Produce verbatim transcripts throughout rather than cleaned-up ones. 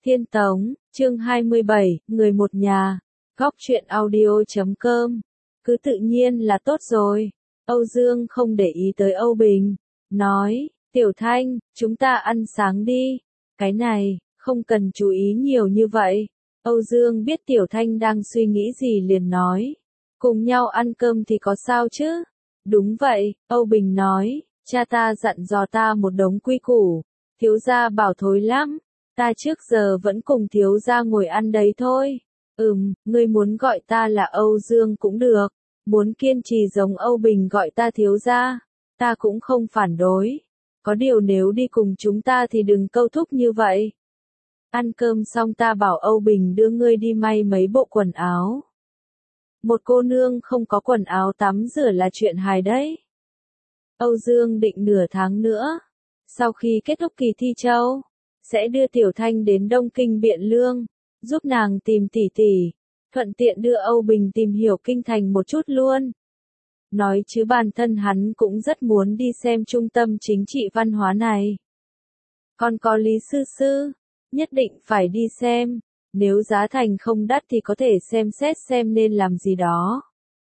Thiên Tống, chương hai mươi bảy, người một nhà, góc truyện audio chấm com. Cứ tự nhiên là tốt rồi. Âu Dương không để ý tới Âu Bình, nói, Tiểu Thanh, chúng ta ăn sáng đi. Cái này, không cần chú ý nhiều như vậy. Âu Dương biết Tiểu Thanh đang suy nghĩ gì liền nói, cùng nhau ăn cơm thì có sao chứ? Đúng vậy, Âu Bình nói, cha ta dặn dò ta một đống quy củ, thiếu gia bảo thối lắm. Ta trước giờ vẫn cùng thiếu gia ngồi ăn đấy thôi. Ừm, ngươi muốn gọi ta là Âu Dương cũng được. Muốn kiên trì giống Âu Bình gọi ta thiếu gia, ta cũng không phản đối. Có điều nếu đi cùng chúng ta thì đừng câu thúc như vậy. Ăn cơm xong ta bảo Âu Bình đưa ngươi đi may mấy bộ quần áo. Một cô nương không có quần áo tắm rửa là chuyện hài đấy. Âu Dương định nửa tháng nữa, sau khi kết thúc kỳ thi châu, sẽ đưa Tiểu Thanh đến Đông Kinh Biện Lương, giúp nàng tìm tỷ tỷ, thuận tiện đưa Âu Bình tìm hiểu kinh thành một chút luôn. Nói chứ bản thân hắn cũng rất muốn đi xem trung tâm chính trị văn hóa này. Còn có Lý Sư Sư, nhất định phải đi xem, nếu giá thành không đắt thì có thể xem xét xem nên làm gì đó.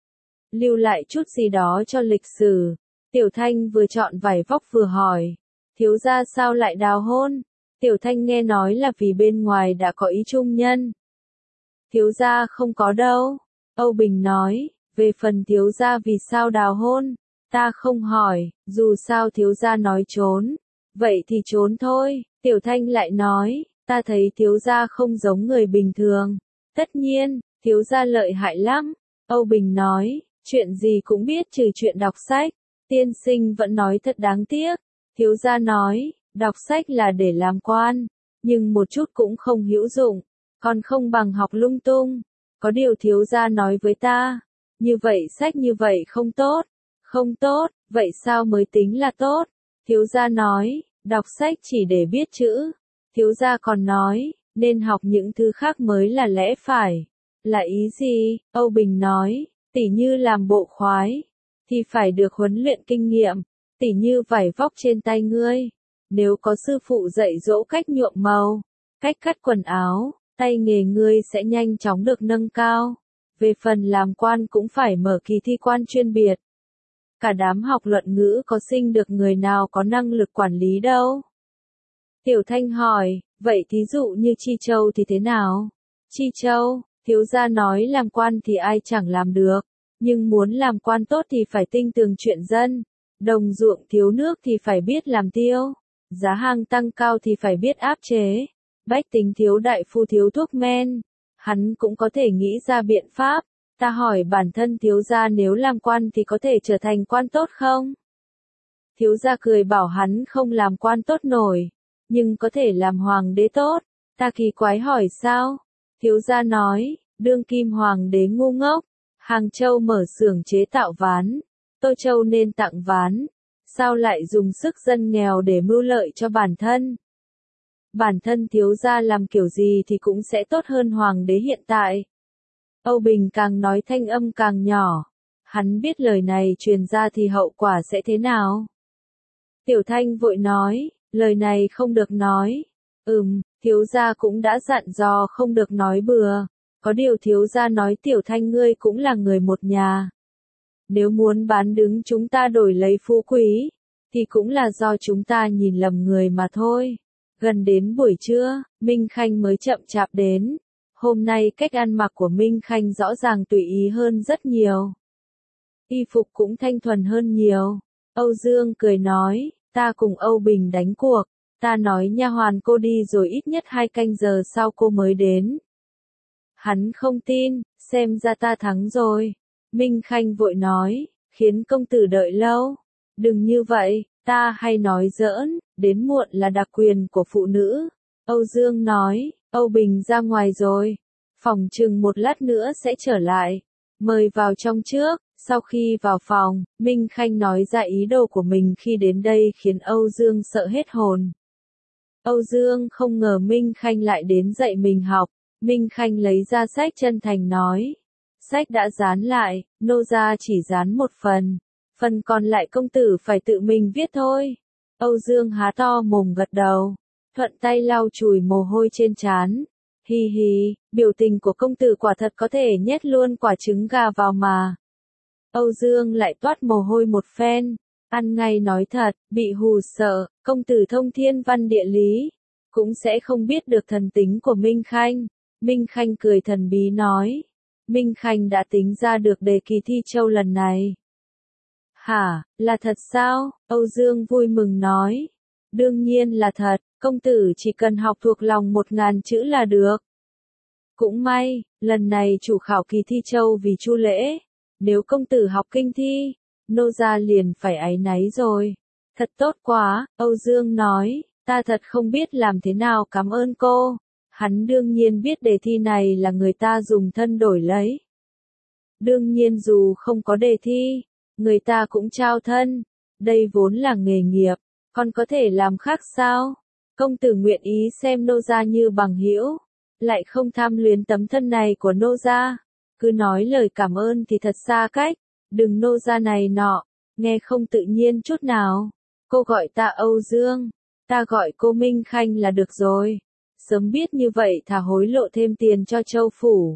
Lưu lại chút gì đó cho lịch sử. Tiểu Thanh vừa chọn vải vóc vừa hỏi, thiếu gia sao lại đào hôn? Tiểu Thanh nghe nói là vì bên ngoài đã có ý trung nhân. Thiếu gia không có đâu. Âu Bình nói, về phần thiếu gia vì sao đào hôn, ta không hỏi, dù sao thiếu gia nói trốn, vậy thì trốn thôi. Tiểu Thanh lại nói, ta thấy thiếu gia không giống người bình thường. Tất nhiên, thiếu gia lợi hại lắm. Âu Bình nói, chuyện gì cũng biết trừ chuyện đọc sách. Tiên sinh vẫn nói thật đáng tiếc. Thiếu gia nói, đọc sách là để làm quan, nhưng một chút cũng không hữu dụng, còn không bằng học lung tung. Có điều thiếu gia nói với ta, như vậy sách như vậy không tốt. Không tốt, vậy sao mới tính là tốt? Thiếu gia nói, đọc sách chỉ để biết chữ. Thiếu gia còn nói, nên học những thứ khác mới là lẽ phải. Là ý gì? Âu Bình nói, tỉ như làm bộ khoái, thì phải được huấn luyện kinh nghiệm, tỉ như vải vóc trên tay ngươi. Nếu có sư phụ dạy dỗ cách nhuộm màu, cách cắt quần áo, tay nghề ngươi sẽ nhanh chóng được nâng cao. Về phần làm quan cũng phải mở kỳ thi quan chuyên biệt. Cả đám học luận ngữ có sinh được người nào có năng lực quản lý đâu. Tiểu Thanh hỏi, vậy thí dụ như Chi Châu thì thế nào? Chi Châu, thiếu gia nói làm quan thì ai chẳng làm được, nhưng muốn làm quan tốt thì phải tinh tường chuyện dân. Đồng ruộng thiếu nước thì phải biết làm tiêu. Giá hàng tăng cao thì phải biết áp chế. Bách tính thiếu đại phu thiếu thuốc men. Hắn cũng có thể nghĩ ra biện pháp. Ta hỏi bản thân thiếu gia nếu làm quan thì có thể trở thành quan tốt không? Thiếu gia cười bảo hắn không làm quan tốt nổi, nhưng có thể làm hoàng đế tốt. Ta kỳ quái hỏi sao? Thiếu gia nói, đương kim hoàng đế ngu ngốc. Hàng Châu mở xưởng chế tạo ván, Tô Châu nên tặng ván. Sao lại dùng sức dân nghèo để mưu lợi cho bản thân? Bản thân thiếu gia làm kiểu gì thì cũng sẽ tốt hơn hoàng đế hiện tại. Âu Bình càng nói thanh âm càng nhỏ. Hắn biết lời này truyền ra thì hậu quả sẽ thế nào. Tiểu Thanh vội nói, lời này không được nói. Ừm, thiếu gia cũng đã dặn dò không được nói bừa. Có điều thiếu gia nói Tiểu Thanh ngươi cũng là người một nhà. Nếu muốn bán đứng chúng ta đổi lấy phú quý, thì cũng là do chúng ta nhìn lầm người mà thôi. Gần đến buổi trưa, Minh Khanh mới chậm chạp đến. Hôm nay cách ăn mặc của Minh Khanh rõ ràng tùy ý hơn rất nhiều. Y phục cũng thanh thuần hơn nhiều. Âu Dương cười nói, ta cùng Âu Bình đánh cuộc. Ta nói nha hoàn cô đi rồi ít nhất hai canh giờ sau cô mới đến. Hắn không tin, xem ra ta thắng rồi. Minh Khanh vội nói, khiến công tử đợi lâu. Đừng như vậy, ta hay nói giỡn, đến muộn là đặc quyền của phụ nữ. Âu Dương nói, Âu Bình ra ngoài rồi. Phòng chừng một lát nữa sẽ trở lại. Mời vào trong trước. Sau khi vào phòng, Minh Khanh nói ra ý đồ của mình khi đến đây khiến Âu Dương sợ hết hồn. Âu Dương không ngờ Minh Khanh lại đến dạy mình học. Minh Khanh lấy ra sách chân thành nói. Sách đã dán lại, nô gia chỉ dán một phần. Phần còn lại công tử phải tự mình viết thôi. Âu Dương há to mồm gật đầu. thuận tay lau chùi mồ hôi trên trán. Hi hi, biểu tình của công tử quả thật có thể nhét luôn quả trứng gà vào mà. Âu Dương lại toát mồ hôi một phen, ăn ngay nói thật, bị hù sợ, công tử thông thiên văn địa lý, cũng sẽ không biết được thần tính của Minh Khanh. Minh Khanh cười thần bí nói, Minh Khanh đã tính ra được đề kỳ thi châu lần này. Hả, là thật sao? Âu Dương vui mừng nói, đương nhiên là thật, công tử chỉ cần học thuộc lòng một ngàn chữ là được. Cũng may, lần này chủ khảo kỳ thi châu vì Chu Lễ, nếu công tử học kinh thi, nô gia liền phải áy náy rồi. Thật tốt quá, Âu Dương nói, ta thật không biết làm thế nào cảm ơn cô. Hắn đương nhiên biết đề thi này là người ta dùng thân đổi lấy. Đương nhiên dù không có đề thi, người ta cũng trao thân. Đây vốn là nghề nghiệp, còn có thể làm khác sao? Công tử nguyện ý xem nô gia như bằng hữu, lại không tham luyến tấm thân này của nô gia. Cứ nói lời cảm ơn thì thật xa cách, đừng nô gia này nọ, nghe không tự nhiên chút nào. Cô gọi ta Âu Dương, ta gọi cô Minh Khanh là được rồi. Sớm biết như vậy thà hối lộ thêm tiền cho Châu Phủ,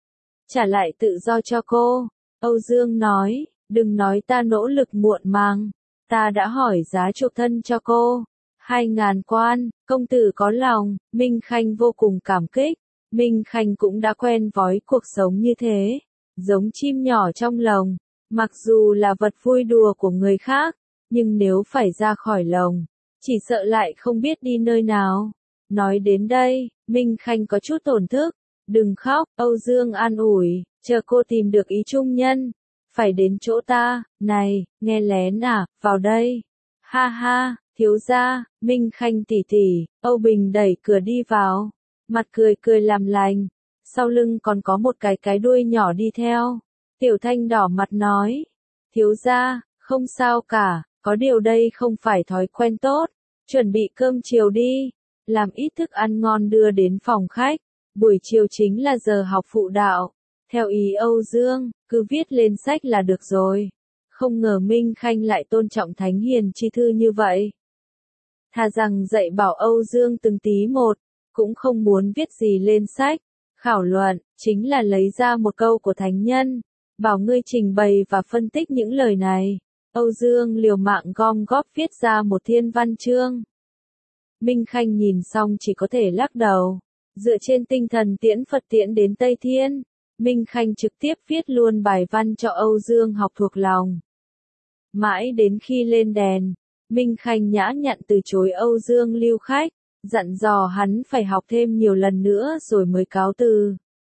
trả lại tự do cho cô. Âu Dương nói, đừng nói ta nỗ lực muộn màng, ta đã hỏi giá chuộc thân cho cô. Hai ngàn quan, công tử có lòng. Minh Khanh vô cùng cảm kích. Minh Khanh cũng đã quen với cuộc sống như thế, giống chim nhỏ trong lồng, mặc dù là vật vui đùa của người khác, nhưng nếu phải ra khỏi lồng, chỉ sợ lại không biết đi nơi nào. Nói đến đây, Minh Khanh có chút tổn thức, đừng khóc, Âu Dương an ủi, chờ cô tìm được ý trung nhân, phải đến chỗ ta. Này, nghe lén à, vào đây. Ha ha, thiếu gia, Minh Khanh tỷ tỷ. Âu Bình đẩy cửa đi vào, mặt cười cười làm lành, sau lưng còn có một cái cái đuôi nhỏ đi theo. Tiểu Thanh đỏ mặt nói, thiếu gia, không sao cả, có điều đây không phải thói quen tốt, chuẩn bị cơm chiều đi, làm ít thức ăn ngon đưa đến phòng khách, buổi chiều chính là giờ học phụ đạo. Theo ý Âu Dương, cứ viết lên sách là được rồi. Không ngờ Minh Khanh lại tôn trọng thánh hiền chi thư như vậy. Thà rằng dạy bảo Âu Dương từng tí một, cũng không muốn viết gì lên sách. Khảo luận, chính là lấy ra một câu của thánh nhân, bảo ngươi trình bày và phân tích những lời này. Âu Dương liều mạng gom góp viết ra một thiên văn chương. Minh Khanh nhìn xong chỉ có thể lắc đầu. Dựa trên tinh thần tiễn Phật tiễn đến Tây Thiên, Minh Khanh trực tiếp viết luôn bài văn cho Âu Dương học thuộc lòng. Mãi đến khi lên đèn, Minh Khanh nhã nhặn từ chối Âu Dương lưu khách, dặn dò hắn phải học thêm nhiều lần nữa rồi mới cáo từ.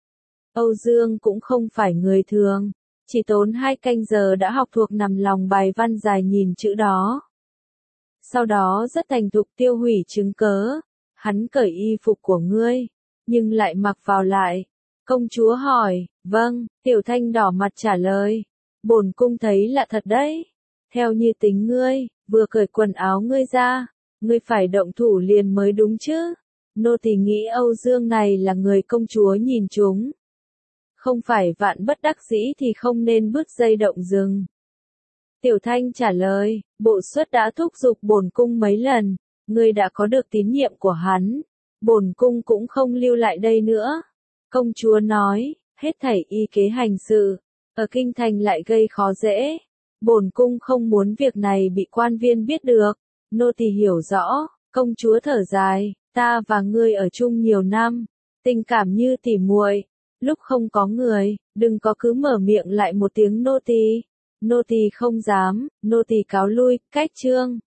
Âu Dương cũng không phải người thường, chỉ tốn hai canh giờ đã học thuộc nằm lòng bài văn dài nhìn chữ đó. Sau đó rất thành thục tiêu hủy chứng cớ, hắn cởi y phục của ngươi, nhưng lại mặc vào lại. Công chúa hỏi, vâng, Tiểu Thanh đỏ mặt trả lời, bổn cung thấy lạ thật đấy. Theo như tính ngươi, vừa cởi quần áo ngươi ra, ngươi phải động thủ liền mới đúng chứ. Nô tỳ nghĩ Âu Dương này là người công chúa nhìn chúng. Không phải vạn bất đắc dĩ thì không nên bứt dây động rừng. Tiểu Thanh trả lời, bộ xuất đã thúc giục bổn cung mấy lần, ngươi đã có được tín nhiệm của hắn, bổn cung cũng không lưu lại đây nữa. Công chúa nói, hết thảy y kế hành sự, ở kinh thành lại gây khó dễ. Bổn cung không muốn việc này bị quan viên biết được. Nô tỳ hiểu rõ. Công chúa thở dài, ta và ngươi ở chung nhiều năm, tình cảm như tỉ muội, lúc không có người, đừng có cứ mở miệng lại một tiếng nô tỳ. Nô tỳ không dám, nô tỳ cáo lui, cách chương.